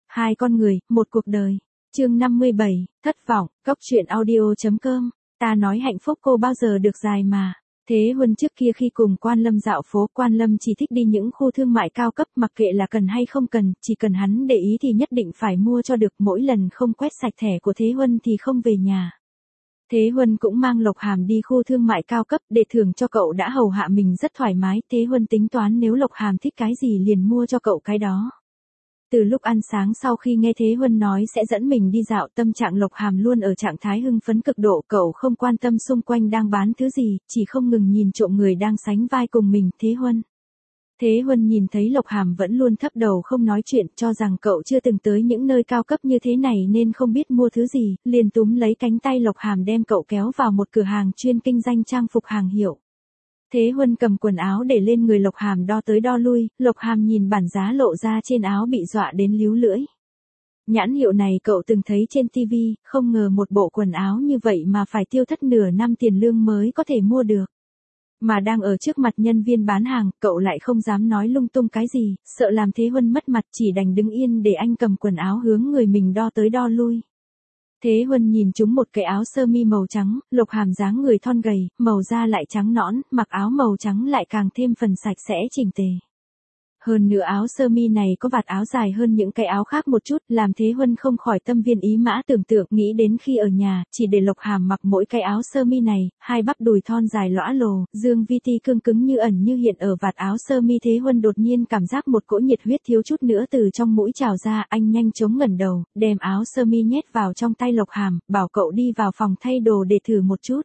Hai con người, một cuộc đời. Chương 57, thất vọng, Cốc truyện audio.com. Ta nói hạnh phúc cô bao giờ được dài mà. Thế Huân trước kia khi cùng Quan Lâm dạo phố, Quan Lâm chỉ thích đi những khu thương mại cao cấp, mặc kệ là cần hay không cần, chỉ cần hắn để ý thì nhất định phải mua cho được. Mỗi lần không quét sạch thẻ của Thế Huân thì không về nhà. Thế Huân cũng mang Lộc Hàm đi khu thương mại cao cấp để thưởng cho cậu đã hầu hạ mình rất thoải mái. Thế Huân tính toán nếu Lộc Hàm thích cái gì liền mua cho cậu cái đó. Từ lúc ăn sáng sau khi nghe Thế Huân nói sẽ dẫn mình đi dạo, tâm trạng Lộc Hàm luôn ở trạng thái hưng phấn cực độ. Cậu không quan tâm xung quanh đang bán thứ gì, chỉ không ngừng nhìn trộm người đang sánh vai cùng mình, Thế Huân. Thế Huân nhìn thấy Lộc Hàm vẫn luôn thấp đầu không nói chuyện, cho rằng cậu chưa từng tới những nơi cao cấp như thế này nên không biết mua thứ gì, liền túm lấy cánh tay Lộc Hàm đem cậu kéo vào một cửa hàng chuyên kinh doanh trang phục hàng hiệu. Thế Huân cầm quần áo để lên người Lộc Hàm đo tới đo lui, Lộc Hàm nhìn bản giá lộ ra trên áo bị dọa đến líu lưỡi. Nhãn hiệu này cậu từng thấy trên TV, không ngờ một bộ quần áo như vậy mà phải tiêu thất nửa năm tiền lương mới có thể mua được. Mà đang ở trước mặt nhân viên bán hàng, cậu lại không dám nói lung tung cái gì, sợ làm Thế Huân mất mặt, chỉ đành đứng yên để anh cầm quần áo hướng người mình đo tới đo lui. Thế Huân nhìn chúng một cái áo sơ mi màu trắng, Lộc Hàm dáng người thon gầy, màu da lại trắng nõn, mặc áo màu trắng lại càng thêm phần sạch sẽ chỉnh tề. Hơn nữa áo sơ mi này có vạt áo dài hơn những cái áo khác một chút, làm Thế Huân không khỏi tâm viên ý mã tưởng tượng, nghĩ đến khi ở nhà, chỉ để Lộc Hàm mặc mỗi cái áo sơ mi này, hai bắp đùi thon dài lõa lồ, dương vi ti cương cứng như ẩn như hiện ở vạt áo sơ mi. Thế Huân đột nhiên cảm giác một cỗ nhiệt huyết thiếu chút nữa từ trong mũi trào ra, anh nhanh chóng ngẩng đầu, đem áo sơ mi nhét vào trong tay Lộc Hàm, bảo cậu đi vào phòng thay đồ để thử một chút.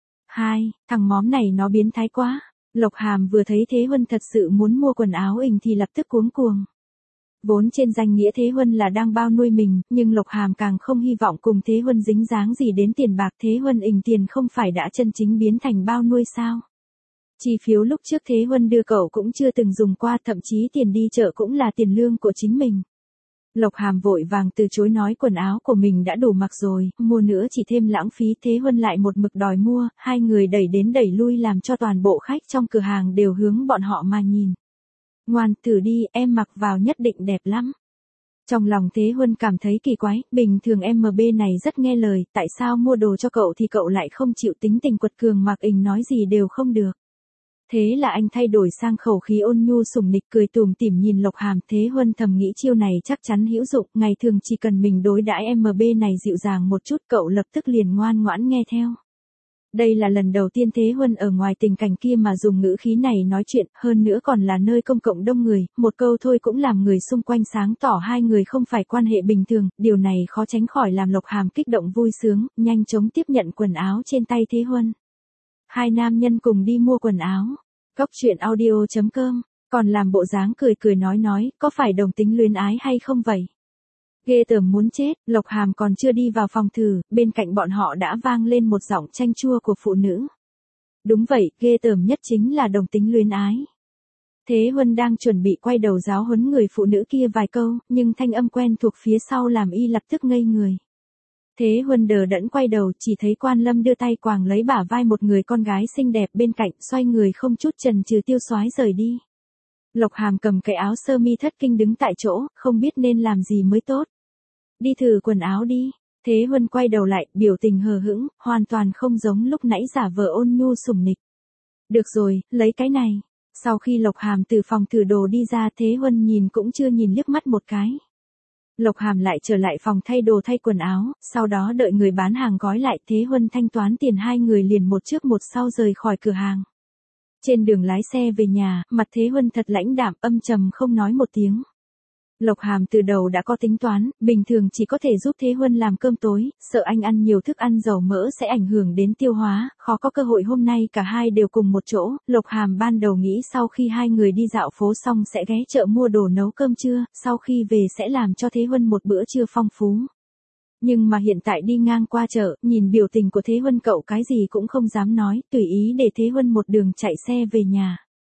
Thằng móm này nó biến thái quá. Lộc Hàm vừa thấy Thế Huân thật sự muốn mua quần áo ình thì lập tức cuống cuồng. Vốn trên danh nghĩa Thế Huân là đang bao nuôi mình, nhưng Lộc Hàm càng không hy vọng cùng Thế Huân dính dáng gì đến tiền bạc. Thế Huân ình tiền không phải đã chân chính biến thành bao nuôi sao? Chi phiếu lúc trước Thế Huân đưa cậu cũng chưa từng dùng qua, thậm chí tiền đi chợ cũng là tiền lương của chính mình. Lộc Hàm vội vàng từ chối nói quần áo của mình đã đủ mặc rồi, mua nữa chỉ thêm lãng phí. Thế Huân lại một mực đòi mua, hai người đẩy đến đẩy lui làm cho toàn bộ khách trong cửa hàng đều hướng bọn họ mà nhìn. Ngoan, thử đi, em mặc vào nhất định đẹp lắm. Trong lòng Thế Huân cảm thấy kỳ quái, bình thường MB này rất nghe lời, tại sao mua đồ cho cậu thì cậu lại không chịu, tính tình quật cường mặc ình nói gì đều không được. Thế là anh thay đổi sang khẩu khí ôn nhu sủng nịch, cười tủm tỉm nhìn Lộc Hàm. Thế Huân thầm nghĩ chiêu này chắc chắn hữu dụng, ngày thường chỉ cần mình đối đãi MB này dịu dàng một chút cậu lập tức liền ngoan ngoãn nghe theo. Đây là lần đầu tiên Thế Huân ở ngoài tình cảnh kia mà dùng ngữ khí này nói chuyện, hơn nữa còn là nơi công cộng đông người, một câu thôi cũng làm người xung quanh sáng tỏ hai người không phải quan hệ bình thường, điều này khó tránh khỏi làm Lộc Hàm kích động vui sướng, nhanh chóng tiếp nhận quần áo trên tay Thế Huân. Hai nam nhân cùng đi mua quần áo. Cốc truyện audio.com, còn làm bộ dáng cười cười nói, có phải đồng tính luyến ái hay không vậy? Ghê tởm muốn chết. Lộc Hàm còn chưa đi vào phòng thử, bên cạnh bọn họ đã vang lên một giọng chanh chua của phụ nữ. Đúng vậy, ghê tởm nhất chính là đồng tính luyến ái. Thế Huân đang chuẩn bị quay đầu giáo huấn người phụ nữ kia vài câu, nhưng thanh âm quen thuộc phía sau làm y lập tức ngây người. Thế Huân đờ đẫn quay đầu, chỉ thấy Quan Lâm đưa tay quàng lấy bả vai một người con gái xinh đẹp bên cạnh, xoay người không chút chần chừ tiêu xoái rời đi. Lộc Hàm cầm cái áo sơ mi thất kinh đứng tại chỗ, không biết nên làm gì mới tốt. Đi thử quần áo đi. Thế Huân quay đầu lại, biểu tình hờ hững, hoàn toàn không giống lúc nãy giả vờ ôn nhu sủng nịch. Được rồi, lấy cái này. Sau khi Lộc Hàm từ phòng thử đồ đi ra, Thế Huân nhìn cũng chưa nhìn liếc mắt một cái. Lộc Hàm lại trở lại phòng thay đồ thay quần áo, sau đó đợi người bán hàng gói lại. Thế Huân thanh toán tiền, hai người liền một trước một sau rời khỏi cửa hàng. Trên đường lái xe về nhà, mặt Thế Huân thật lãnh đạm, âm trầm không nói một tiếng. Lộc Hàm từ đầu đã có tính toán, bình thường chỉ có thể giúp Thế Huân làm cơm tối, sợ anh ăn nhiều thức ăn dầu mỡ sẽ ảnh hưởng đến tiêu hóa, khó có cơ hội hôm nay cả hai đều cùng một chỗ. Lộc Hàm ban đầu nghĩ sau khi hai người đi dạo phố xong sẽ ghé chợ mua đồ nấu cơm trưa, sau khi về sẽ làm cho Thế Huân một bữa trưa phong phú. Nhưng mà hiện tại đi ngang qua chợ, nhìn biểu tình của Thế Huân cậu cái gì cũng không dám nói, tùy ý để Thế Huân một đường chạy xe về nhà.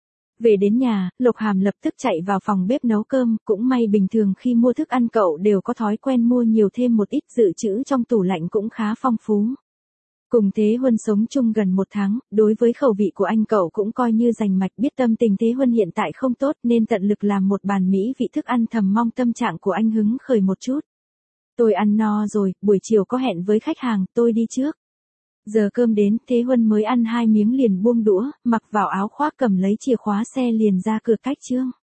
Về đến nhà, Lộc Hàm lập tức chạy vào phòng bếp nấu cơm, cũng may bình thường khi mua thức ăn cậu đều có thói quen mua nhiều thêm một ít, dự trữ trong tủ lạnh cũng khá phong phú. Cùng Thế Huân sống chung gần 1 tháng, đối với khẩu vị của anh cậu cũng coi như rành mạch, biết tâm tình Thế Huân hiện tại không tốt nên tận lực làm một bàn mỹ vị thức ăn, thầm mong tâm trạng của anh hứng khởi một chút. Tôi ăn no rồi, buổi chiều có hẹn với khách hàng, tôi đi trước. Giờ cơm đến, Thế Huân mới ăn 2 miếng liền buông đũa, mặc vào áo khoác cầm lấy chìa khóa xe liền ra cửa cách Trương.